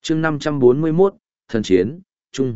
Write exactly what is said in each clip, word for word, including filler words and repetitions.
chương năm trăm bốn mươi mốt, thần chiến, trung.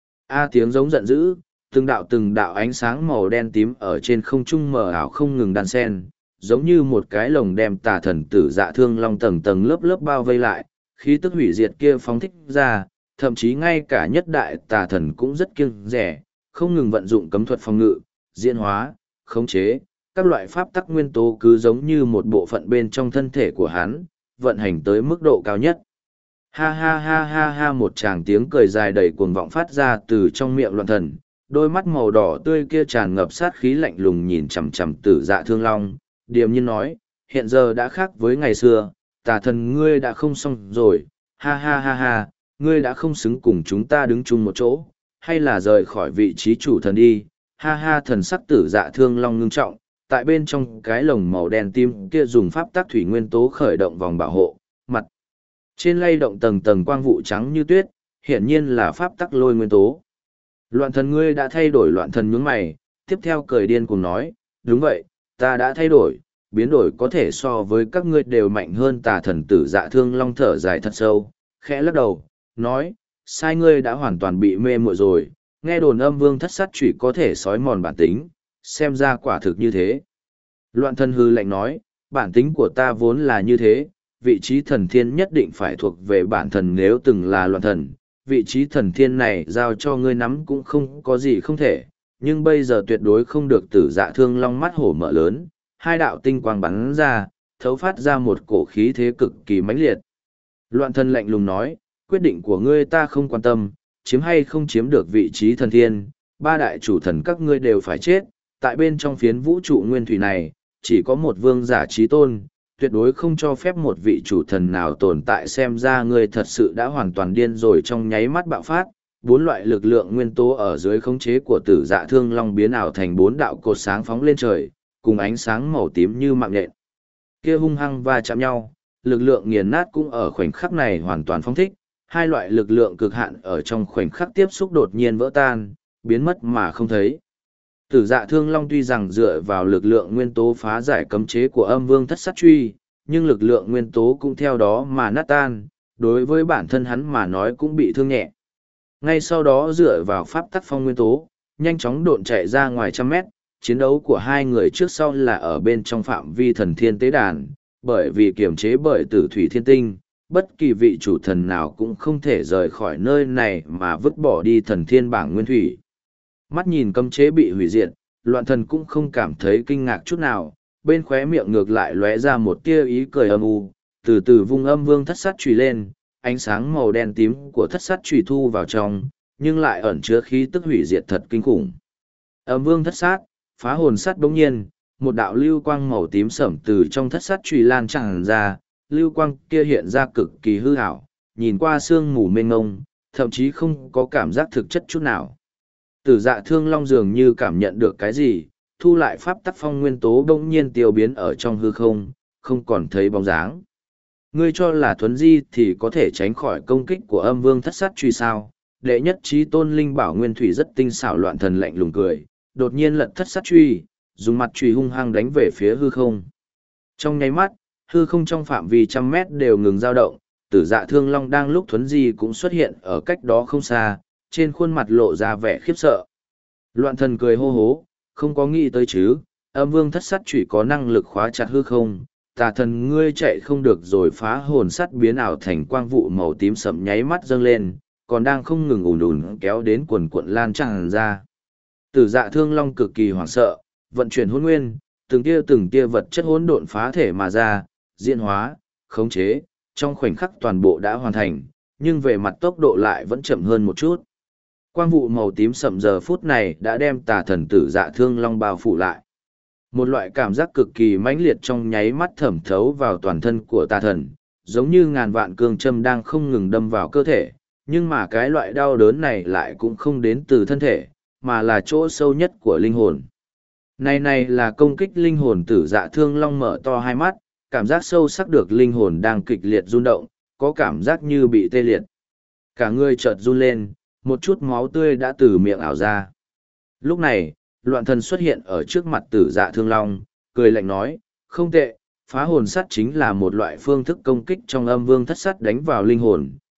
A tiếng giống giận dữ, từng đạo từng đạo ánh sáng màu đen tím ở trên không trung mờ ảo không ngừng đan sen, giống như một cái lồng đem tà thần tử dạ thương long tầng tầng lớp lớp bao vây lại, khí tức hủy diệt kia phóng thích ra, thậm chí ngay cả nhất đại tà thần cũng rất kiêng rẻ, không ngừng vận dụng cấm thuật phòng ngự, diễn hóa, khống chế, các loại pháp tắc nguyên tố cứ giống như một bộ phận bên trong thân thể của hắn, vận hành tới mức độ cao nhất. Ha ha ha ha ha, một tràng tiếng cười dài đầy cuồng vọng phát ra từ trong miệng loạn thần, đôi mắt màu đỏ tươi kia tràn ngập sát khí lạnh lùng nhìn chằm chằm tử dạ thương long, điềm nhiên nói, hiện giờ đã khác với ngày xưa, tà thần ngươi đã không xong rồi, ha ha ha ha, ngươi đã không xứng cùng chúng ta đứng chung một chỗ, hay là rời khỏi vị trí chủ thần đi, ha ha. Thần sắc tử dạ thương long ngưng trọng, tại bên trong cái lồng màu đen tim kia dùng pháp tác thủy nguyên tố khởi động vòng bảo hộ, mặt trên lay động tầng tầng quang vụ trắng như tuyết, hiển nhiên là pháp tắc lôi nguyên tố. Loạn thần ngươi đã thay đổi. Loạn thần nhướng mày, tiếp theo cười điên cùng nói, đúng vậy, ta đã thay đổi, biến đổi có thể so với các ngươi đều mạnh hơn. Tà thần tử dạ thương long thở dài thật sâu, khẽ lắc đầu, nói, sai ngươi đã hoàn toàn bị mê muội rồi, nghe đồn âm vương thất sát chủy có thể sói mòn bản tính, xem ra quả thực như thế. Loạn thần hư lạnh nói, bản tính của ta vốn là như thế, vị trí thần thiên nhất định phải thuộc về bản thần. Nếu từng là loạn thần, vị trí thần thiên này giao cho ngươi nắm cũng không có gì không thể, nhưng bây giờ tuyệt đối không được. Tử dạ thương long mắt hổ mở lớn, hai đạo tinh quang bắn ra, thấu phát ra một cổ khí thế cực kỳ mãnh liệt. Loạn thần lạnh lùng nói, quyết định của ngươi ta không quan tâm, chiếm hay không chiếm được vị trí thần thiên, ba đại chủ thần các ngươi đều phải chết. Tại bên trong phiến vũ trụ nguyên thủy này, chỉ có một vương giả trí tôn, tuyệt đối không cho phép một vị chủ thần nào tồn tại. Xem ra ngươi thật sự đã hoàn toàn điên rồi. Trong nháy mắt bạo phát, bốn loại lực lượng nguyên tố ở dưới khống chế của tử dạ thương long biến ảo thành bốn đạo cột sáng phóng lên trời, cùng ánh sáng màu tím như mạng nhện kia hung hăng va chạm nhau, lực lượng nghiền nát cũng ở khoảnh khắc này hoàn toàn phóng thích. Hai loại lực lượng cực hạn ở trong khoảnh khắc tiếp xúc đột nhiên vỡ tan, biến mất mà không thấy. Tử dạ thương long tuy rằng dựa vào lực lượng nguyên tố phá giải cấm chế của âm vương thất sát truy, nhưng lực lượng nguyên tố cũng theo đó mà nát tan, đối với bản thân hắn mà nói cũng bị thương nhẹ. Ngay sau đó dựa vào pháp tắc phong nguyên tố, nhanh chóng độn chạy ra ngoài trăm mét. Chiến đấu của hai người trước sau là ở bên trong phạm vi thần thiên tế đàn, bởi vì kiềm chế bởi tử thủy thiên tinh, bất kỳ vị chủ thần nào cũng không thể rời khỏi nơi này mà vứt bỏ đi thần thiên bảng nguyên thủy. Mắt nhìn cấm chế bị hủy diệt, loạn thần cũng không cảm thấy kinh ngạc chút nào, bên khóe miệng ngược lại lóe ra một tia ý cười âm u, từ từ vung âm vương thất sát chùy lên, ánh sáng màu đen tím của thất sát chùy thu vào trong, nhưng lại ẩn chứa khí tức hủy diệt thật kinh khủng. Âm vương thất sát, phá hồn sắt. Bỗng nhiên, một đạo lưu quang màu tím sẫm từ trong thất sát chùy lan tràn ra, lưu quang kia hiện ra cực kỳ hư ảo, nhìn qua sương mù mênh mông, thậm chí không có cảm giác thực chất chút nào. Tử dạ thương long dường như cảm nhận được cái gì, thu lại pháp tắc phong nguyên tố bỗng nhiên tiêu biến ở trong hư không, không còn thấy bóng dáng. Ngươi cho là thuấn di thì có thể tránh khỏi công kích của âm vương thất sát truy sao? Đệ nhất trí tôn linh bảo nguyên thủy rất tinh xảo. Loạn thần lạnh lùng cười, đột nhiên lật thất sát truy, dùng mặt truy hung hăng đánh về phía hư không. Trong nháy mắt, hư không trong phạm vi trăm mét đều ngừng dao động. Tử dạ thương long đang lúc thuấn di cũng xuất hiện ở cách đó không xa, trên khuôn mặt lộ ra vẻ khiếp sợ. Loạn thần cười hô hố, không có nghĩ tới chứ, âm vương thất sát chỉ có năng lực khóa chặt hư không, tà thần ngươi chạy không được rồi. Phá hồn sắt biến ảo thành quang vụ màu tím sẫm nháy mắt dâng lên, còn đang không ngừng ùn ùn kéo đến quần cuộn lan tràn ra. Tử dạ thương long cực kỳ hoảng sợ, vận chuyển hỗn nguyên, từng tia từng tia vật chất hỗn độn phá thể mà ra, diễn hóa, khống chế, trong khoảnh khắc toàn bộ đã hoàn thành, nhưng về mặt tốc độ lại vẫn chậm hơn một chút. Quang vụ màu tím sậm giờ phút này đã đem tà thần tử dạ thương long bao phủ lại. Một loại cảm giác cực kỳ mãnh liệt trong nháy mắt thẩm thấu vào toàn thân của tà thần, giống như ngàn vạn cương châm đang không ngừng đâm vào cơ thể, nhưng mà cái loại đau đớn này lại cũng không đến từ thân thể, mà là chỗ sâu nhất của linh hồn. Này này là công kích linh hồn. Tử dạ thương long mở to hai mắt, cảm giác sâu sắc được linh hồn đang kịch liệt rung động, có cảm giác như bị tê liệt. Cả người chợt run lên, một chút máu tươi đã từ miệng ảo ra. Lúc này, loạn thần xuất hiện ở trước mặt tử dạ thương long, cười lạnh nói, không tệ, phá hồn sắt chính là một loại phương thức công kích trong âm vương thất sắt đánh vào linh hồn,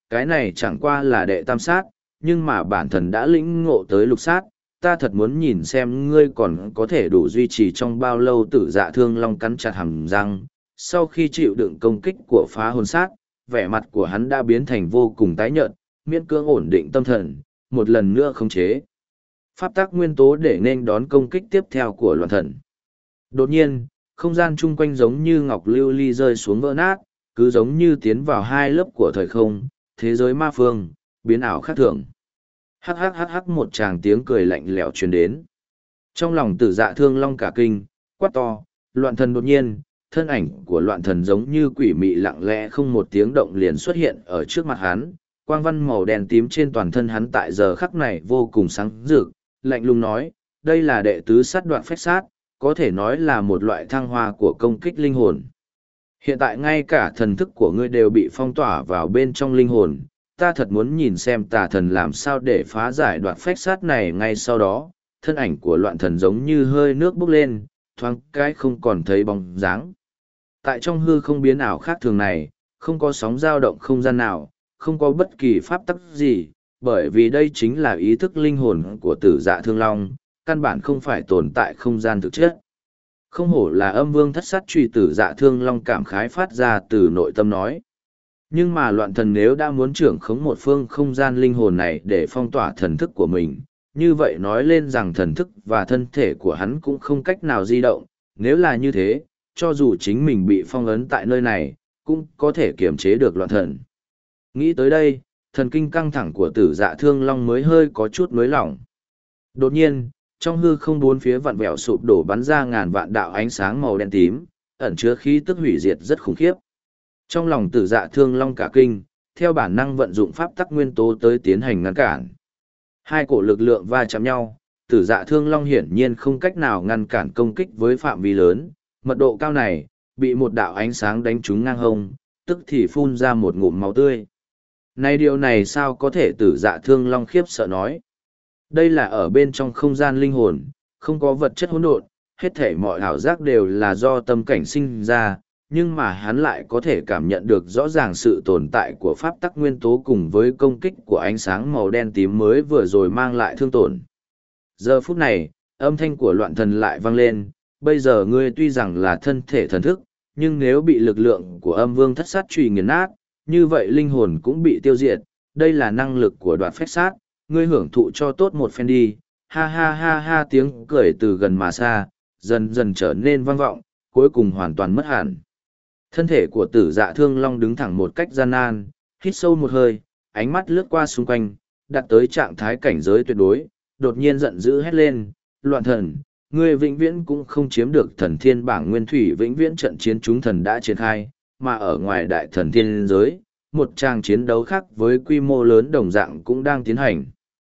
cái này chẳng qua là đệ tam sát, nhưng mà bản thần đã lĩnh ngộ tới lục sát, ta thật muốn nhìn xem ngươi còn có thể đủ duy trì trong bao lâu. Tử Dạ Thương Long cắn chặt hàm răng, sau khi chịu đựng công kích của phá hồn sát, vẻ mặt của hắn đã biến thành vô cùng tái nhợt, miễn cưỡng ổn định tâm thần, một lần nữa khống chế pháp tắc nguyên tố để nên đón công kích tiếp theo của loạn thần. Đột nhiên, không gian chung quanh giống như ngọc lưu ly rơi xuống vỡ nát, cứ giống như tiến vào hai lớp của thời không, thế giới ma phương, biến ảo khác thường. Hắc hắc hắc hắc, một tràng tiếng cười lạnh lẽo truyền đến. Trong lòng Tử Dạ Thương Long cả kinh, quát to, loạn thần. Đột nhiên, thân ảnh của loạn thần giống như quỷ mị lặng lẽ không một tiếng động liền xuất hiện ở trước mặt hắn, quang văn màu đen tím trên toàn thân hắn tại giờ khắc này vô cùng sáng rực, lạnh lùng nói, đây là đệ tứ sát đoạn phách sát, có thể nói là một loại thăng hoa của công kích linh hồn. Hiện tại ngay cả thần thức của ngươi đều bị phong tỏa vào bên trong linh hồn, ta thật muốn nhìn xem tà thần làm sao để phá giải đoạn phách sát này. Ngay sau đó, thân ảnh của loạn thần giống như hơi nước bốc lên, thoáng cái không còn thấy bóng dáng. Tại trong hư không biến ảo khác thường này, không có sóng dao động không gian nào, không có bất kỳ pháp tắc gì, bởi vì đây chính là ý thức linh hồn của Tử Dạ Thương Long, căn bản không phải tồn tại không gian thực chất. Không hổ là âm vương thất sát truy. Tử Dạ Thương Long cảm khái phát ra từ nội tâm nói. Nhưng mà loạn thần nếu đã muốn trưởng khống một phương không gian linh hồn này để phong tỏa thần thức của mình, như vậy nói lên rằng thần thức và thân thể của hắn cũng không cách nào di động. Nếu là như thế, cho dù chính mình bị phong ấn tại nơi này, cũng có thể kiềm chế được loạn thần. Nghĩ tới đây, thần kinh căng thẳng của Tử Dạ Thương Long mới hơi có chút nới lỏng. Đột nhiên, trong hư không bốn phía vặn vẹo sụp đổ bắn ra ngàn vạn đạo ánh sáng màu đen tím, ẩn chứa khí tức hủy diệt rất khủng khiếp. Trong lòng Tử Dạ Thương Long cả kinh, theo bản năng vận dụng pháp tắc nguyên tố tới tiến hành ngăn cản. Hai cổ lực lượng va chạm nhau, Tử Dạ Thương Long hiển nhiên không cách nào ngăn cản công kích với phạm vi lớn, mật độ cao này, bị một đạo ánh sáng đánh trúng ngang hông, tức thì phun ra một ngụm máu tươi. Này điều này sao có thể? Tử Dạ Thương Long khiếp sợ nói. Đây là ở bên trong không gian linh hồn, không có vật chất hỗn độn, hết thảy mọi ảo giác đều là do tâm cảnh sinh ra, nhưng mà hắn lại có thể cảm nhận được rõ ràng sự tồn tại của pháp tắc nguyên tố cùng với công kích của ánh sáng màu đen tím mới vừa rồi mang lại thương tổn. Giờ phút này, âm thanh của loạn thần lại vang lên, bây giờ ngươi tuy rằng là thân thể thần thức, nhưng nếu bị lực lượng của âm vương thất sát truy nghiền nát, như vậy linh hồn cũng bị tiêu diệt, đây là năng lực của đoạt phách sát, ngươi hưởng thụ cho tốt một phen đi. Ha ha ha ha, tiếng cười từ gần mà xa, dần dần trở nên vang vọng, cuối cùng hoàn toàn mất hẳn. Thân thể của Tử Dạ Thương Long đứng thẳng một cách gian nan, hít sâu một hơi, ánh mắt lướt qua xung quanh, đạt tới trạng thái cảnh giới tuyệt đối, đột nhiên giận dữ hét lên, loạn thần, ngươi vĩnh viễn cũng không chiếm được thần thiên bảng nguyên thủy. Vĩnh viễn trận chiến chúng thần đã triển khai, mà ở ngoài đại thần thiên giới, một tràng chiến đấu khác với quy mô lớn đồng dạng cũng đang tiến hành.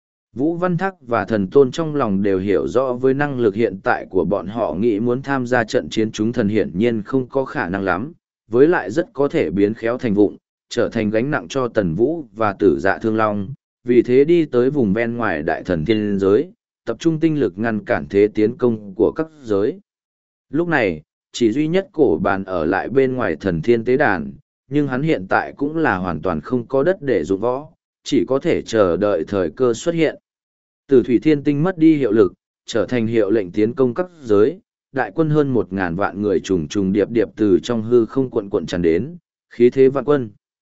Vũ Văn Thác và Thần Tôn trong lòng đều hiểu rõ với năng lực hiện tại của bọn họ, nghĩ muốn tham gia trận chiến chúng thần hiển nhiên không có khả năng lắm, với lại rất có thể biến khéo thành vụng, trở thành gánh nặng cho Tần Vũ và Tử Dạ Thương Long, vì thế đi tới vùng ven ngoài đại thần thiên giới, tập trung tinh lực ngăn cản thế tiến công của các giới. Lúc này, chỉ duy nhất cổ bàn ở lại bên ngoài thần thiên tế đàn, nhưng hắn hiện tại cũng là hoàn toàn không có đất để dụng võ, chỉ có thể chờ đợi thời cơ xuất hiện. Tử Thủy Thiên Tinh mất đi hiệu lực, trở thành hiệu lệnh tiến công các giới, đại quân hơn một ngàn vạn người trùng trùng điệp điệp từ trong hư không cuộn cuộn tràn đến, khí thế vạn quân.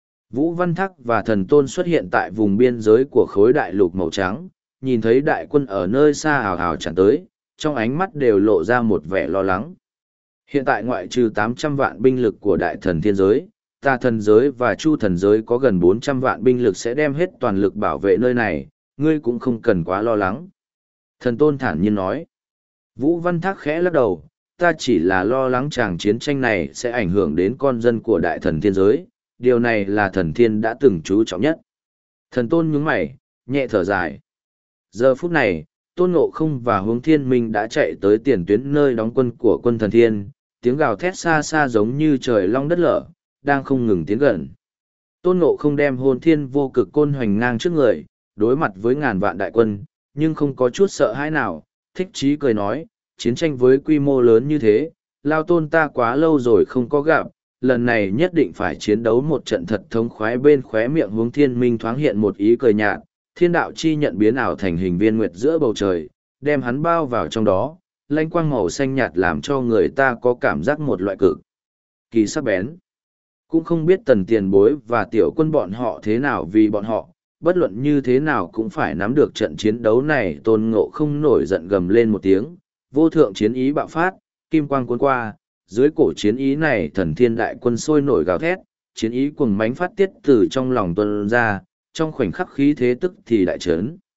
Vũ Văn Thác và Thần Tôn xuất hiện tại vùng biên giới của khối đại lục màu trắng, nhìn thấy đại quân ở nơi xa hào hào tràn tới, trong ánh mắt đều lộ ra một vẻ lo lắng. Hiện tại ngoại trừ tám trăm vạn binh lực của đại thần thiên giới, Tà thần giới và Chu thần giới có gần bốn trăm vạn binh lực sẽ đem hết toàn lực bảo vệ nơi này, ngươi cũng không cần quá lo lắng. Thần Tôn thản nhiên nói. Vũ Văn Thác khẽ lắc đầu, ta chỉ là lo lắng chàng chiến tranh này sẽ ảnh hưởng đến con dân của đại thần thiên giới, điều này là thần thiên đã từng chú trọng nhất. Thần Tôn nhướng mày, nhẹ thở dài. Giờ phút này, Tôn Ngộ Không và Hướng Thiên Minh đã chạy tới tiền tuyến nơi đóng quân của quân thần thiên, tiếng gào thét xa xa giống như trời long đất lở, đang không ngừng tiến gần. Tôn Ngộ Không đem Hồn Thiên Vô Cực Côn hoành ngang trước người, đối mặt với ngàn vạn đại quân, nhưng không có chút sợ hãi nào, thích chí cười nói, chiến tranh với quy mô lớn như thế, Lao Tôn ta quá lâu rồi không có gặp, lần này nhất định phải chiến đấu một trận thật thống khoái. Bên khóe miệng Hướng Thiên Minh thoáng hiện một ý cười nhạt, thiên đạo chi nhận biến ảo thành hình viên nguyệt giữa bầu trời, đem hắn bao vào trong đó, lanh quang màu xanh nhạt làm cho người ta có cảm giác một loại cực kỳ sắc bén. Cũng không biết Tần Tiền Bối và tiểu quân bọn họ thế nào, vì bọn họ, bất luận như thế nào cũng phải nắm được trận chiến đấu này. Tôn Ngộ không nổi giận gầm lên một tiếng, vô thượng chiến ý bạo phát, kim quang cuốn qua, dưới cổ chiến ý này thần thiên đại quân sôi nổi gào thét, chiến ý cuồng mãnh phát tiết từ trong lòng tuôn ra, trong khoảnh khắc khí thế tức thì đại trấn.